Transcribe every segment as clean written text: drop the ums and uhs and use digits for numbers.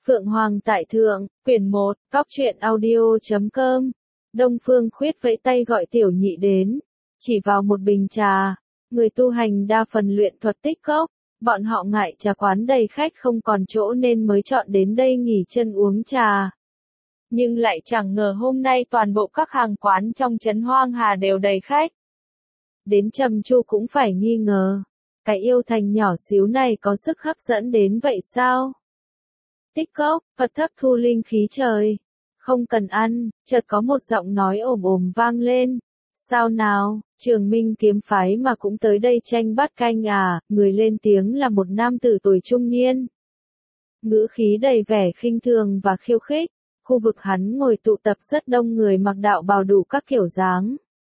Phượng Hoàng tại thượng, quyển 1, Cóc truyện audio.com. Đông Phương Khuyết vẫy tay gọi Tiểu Nhị đến, chỉ vào một bình trà. Người tu hành đa phần luyện thuật tích cốc, bọn họ ngại trà quán đầy khách không còn chỗ nên mới chọn đến đây nghỉ chân uống trà. Nhưng lại chẳng ngờ hôm nay toàn bộ các hàng quán trong trấn Hoang Hà đều đầy khách. Đến Trầm Chu cũng phải nghi ngờ, cái yêu thành nhỏ xíu này có sức hấp dẫn đến vậy sao? Tích cốc, Phật thấp thu linh khí trời. Không cần ăn, chợt có một giọng nói ồm ồm vang lên. Sao nào, Trường Minh kiếm phái mà cũng tới đây tranh bát canh à? Người lên tiếng là một nam tử tuổi trung niên. Ngữ khí đầy vẻ khinh thường và khiêu khích. Khu vực hắn ngồi tụ tập rất đông người mặc đạo bào đủ các kiểu dáng.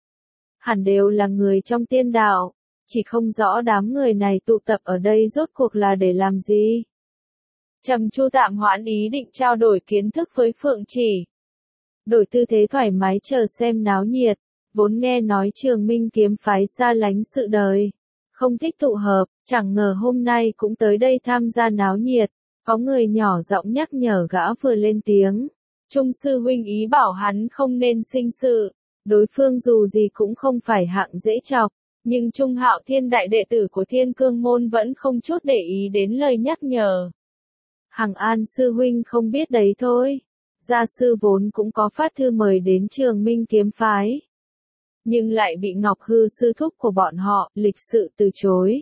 Hẳn đều là người trong tiên đạo, chỉ không rõ đám người này tụ tập ở đây rốt cuộc là để làm gì. Trầm Chu tạm hoãn ý định trao đổi kiến thức với Phượng Chỉ. Đổi tư thế thoải mái chờ xem náo nhiệt, vốn nghe nói Trường Minh kiếm phái xa lánh sự đời, không thích tụ hợp, chẳng ngờ hôm nay cũng tới đây tham gia náo nhiệt. Có người nhỏ giọng nhắc nhở gã vừa lên tiếng. Trung sư huynh ý bảo hắn không nên sinh sự, đối phương dù gì cũng không phải hạng dễ chọc, nhưng Trung Hạo Thiên đại đệ tử của Thiên Cương môn vẫn không chút để ý đến lời nhắc nhở. Hằng An sư huynh không biết đấy thôi. Gia sư vốn cũng có phát thư mời đến Trường Minh kiếm phái, nhưng lại bị Ngọc Hư sư thúc của bọn họ lịch sự từ chối.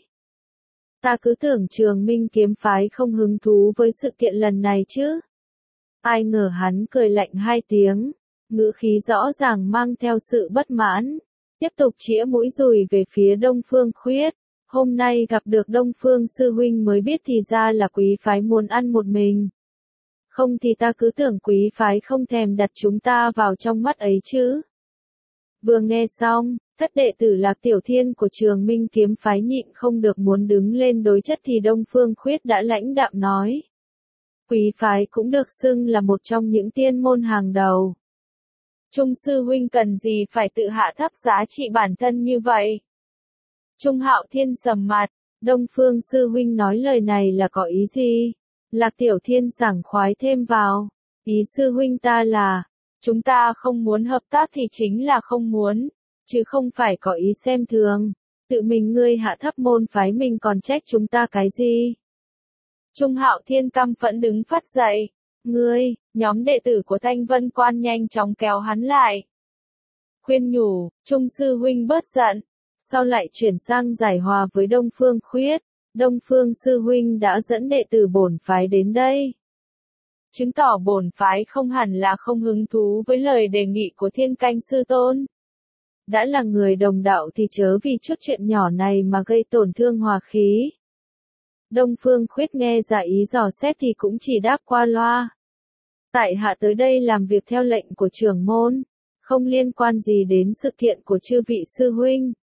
Ta cứ tưởng Trường Minh kiếm phái không hứng thú với sự kiện lần này chứ. Ai ngờ hắn cười lạnh hai tiếng, ngữ khí rõ ràng mang theo sự bất mãn, tiếp tục chĩa mũi dùi về phía Đông Phương Khuyết. Hôm nay gặp được Đông Phương sư huynh mới biết thì ra là quý phái muốn ăn một mình. Không thì ta cứ tưởng quý phái không thèm đặt chúng ta vào trong mắt ấy chứ. Vừa nghe xong, thất đệ tử Lạc Tiểu Thiên của Trường Minh kiếm phái nhịn không được muốn đứng lên đối chất thì Đông Phương Khuyết đã lãnh đạm nói. Quý phái cũng được xưng là một trong những tiên môn hàng đầu. Trung sư huynh cần gì phải tự hạ thấp giá trị bản thân như vậy? Trung Hạo Thiên sầm mặt, Đông Phương sư huynh nói lời này là có ý gì? Lạc Tiểu Thiên sảng khoái thêm vào. Ý sư huynh ta là, chúng ta không muốn hợp tác thì chính là không muốn, chứ không phải có ý xem thường. Tự mình ngươi hạ thấp môn phái mình còn trách chúng ta cái gì? Trung Hạo Thiên căm phẫn đứng phát dậy. Ngươi, nhóm đệ tử của Thanh Vân Quan nhanh chóng kéo hắn lại. Khuyên nhủ, Trung sư huynh bớt giận. Sau lại chuyển sang giải hòa với Đông Phương Khuyết. Đông Phương sư huynh đã dẫn đệ tử bổn phái đến đây, chứng tỏ bổn phái không hẳn là không hứng thú với lời đề nghị của Thiên Canh sư tôn. Đã là người đồng đạo thì chớ vì chút chuyện nhỏ này mà gây tổn thương hòa khí. Đông Phương Khuyết nghe ra ý dò xét thì cũng chỉ đáp qua loa. Tại hạ tới đây làm việc theo lệnh của trưởng môn, không liên quan gì đến sự kiện của chư vị sư huynh.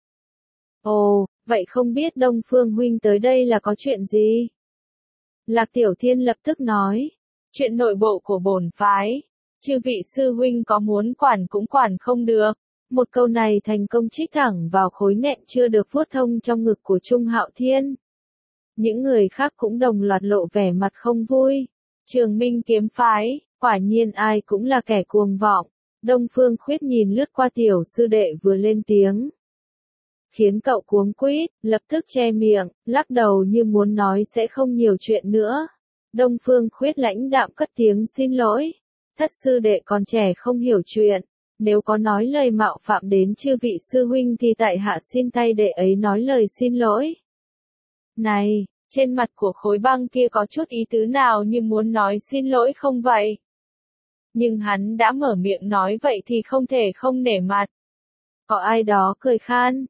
Ồ, vậy không biết Đông Phương huynh tới đây là có chuyện gì? Lạc Tiểu Thiên lập tức nói, chuyện nội bộ của bổn phái, chư vị sư huynh có muốn quản cũng quản không được. Một câu này thành công trích thẳng vào khối nghẹn chưa được vuốt thông trong ngực của Trung Hạo Thiên. Những người khác cũng đồng loạt lộ vẻ mặt không vui. Trường Minh kiếm phái, quả nhiên ai cũng là kẻ cuồng vọng. Đông Phương Khuyết nhìn lướt qua tiểu sư đệ vừa lên tiếng, khiến cậu cuống quýt, lập tức che miệng, lắc đầu như muốn nói sẽ không nhiều chuyện nữa. Đông Phương Khuyết lãnh đạm cất tiếng xin lỗi. Thất sư đệ còn trẻ không hiểu chuyện, nếu có nói lời mạo phạm đến chư vị sư huynh thì tại hạ xin thay đệ ấy nói lời xin lỗi. Này, trên mặt của khối băng kia có chút ý tứ nào như muốn nói xin lỗi không vậy? Nhưng hắn đã mở miệng nói vậy thì không thể không nể mặt. Có ai đó cười khan.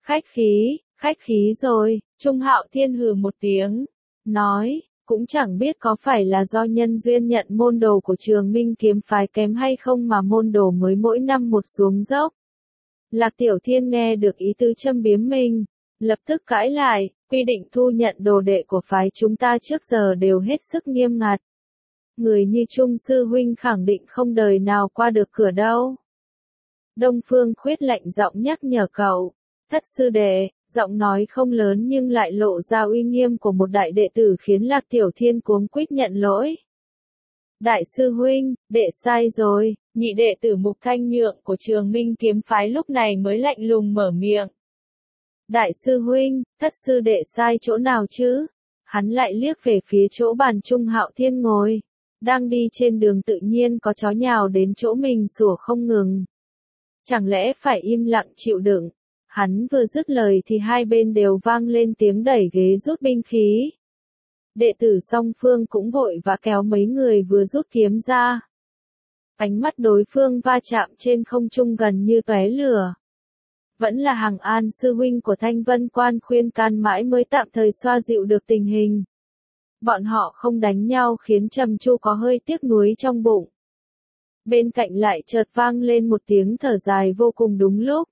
Khách khí rồi. Trung Hạo Thiên hừ một tiếng, nói, cũng chẳng biết có phải là do nhân duyên nhận môn đồ của Trường Minh kiếm phái kém hay không mà môn đồ mới mỗi năm một xuống dốc. Lạc Tiểu Thiên nghe được ý tứ châm biếm mình, lập tức cãi lại, quy định thu nhận đồ đệ của phái chúng ta trước giờ đều hết sức nghiêm ngặt. Người như Trung sư huynh khẳng định không đời nào qua được cửa đâu. Đông Phương Khuyết lạnh giọng nhắc nhở cậu. Thất sư đệ, giọng nói không lớn nhưng lại lộ ra uy nghiêm của một đại đệ tử khiến Lạc Tiểu Thiên cuống quýt nhận lỗi. Đại sư huynh, đệ sai rồi. Nhị đệ tử Mục Thanh Nhượng của Trường Minh kiếm phái lúc này mới lạnh lùng mở miệng. Đại sư huynh, thất sư đệ sai chỗ nào chứ? Hắn lại liếc về phía chỗ bàn Trung Hạo Thiên ngồi. Đang đi trên đường tự nhiên có chó nhào đến chỗ mình sủa không ngừng. Chẳng lẽ phải im lặng chịu đựng? Hắn vừa dứt lời thì hai bên đều vang lên tiếng đẩy ghế rút binh khí. Đệ tử song phương cũng vội và kéo mấy người vừa rút kiếm ra. Ánh mắt đối phương va chạm trên không trung gần như tóe lửa. Vẫn là Hằng An sư huynh của Thanh Vân Quan khuyên can mãi mới tạm thời xoa dịu được tình hình. Bọn họ không đánh nhau khiến Trầm Chu có hơi tiếc nuối trong bụng. Bên cạnh lại chợt vang lên một tiếng thở dài vô cùng đúng lúc.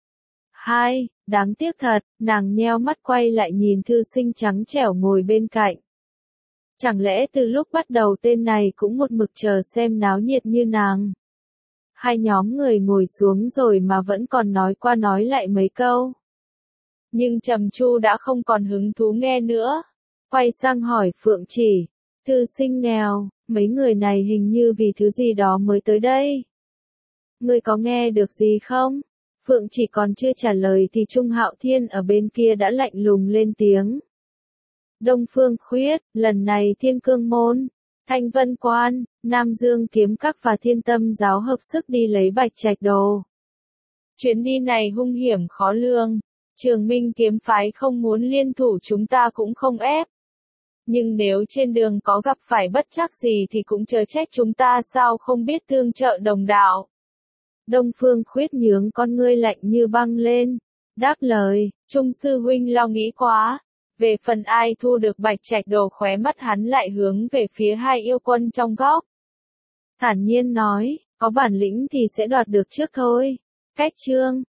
Hai, đáng tiếc thật, nàng nheo mắt quay lại nhìn thư sinh trắng trẻo ngồi bên cạnh. Chẳng lẽ từ lúc bắt đầu tên này cũng một mực chờ xem náo nhiệt như nàng. Hai nhóm người ngồi xuống rồi mà vẫn còn nói qua nói lại mấy câu. Nhưng Trầm Chu đã không còn hứng thú nghe nữa. Quay sang hỏi Phượng Chỉ, thư sinh nghèo, mấy người này hình như vì thứ gì đó mới tới đây. Ngươi có nghe được gì không? Phượng Chỉ còn chưa trả lời thì Trung Hạo Thiên ở bên kia đã lạnh lùng lên tiếng. Đông Phương Khuyết, lần này Thiên Cương Môn, Thanh Vân Quan, Nam Dương Kiếm Các và Thiên Tâm Giáo hợp sức đi lấy Bạch Trạch Đồ. Chuyến đi này hung hiểm khó lường, Trường Minh kiếm phái không muốn liên thủ chúng ta cũng không ép. Nhưng nếu trên đường có gặp phải bất trắc gì thì cũng chớ trách chúng ta sao không biết tương trợ đồng đạo. Đông Phương Khuyết nhướng con ngươi lạnh như băng lên, đáp lời, Trung sư huynh lo nghĩ quá. Về phần ai thu được Bạch Trạch Đồ khóe mắt hắn lại hướng về phía hai yêu quân trong góc. Thản nhiên nói, có bản lĩnh thì sẽ đoạt được trước thôi. Cách chương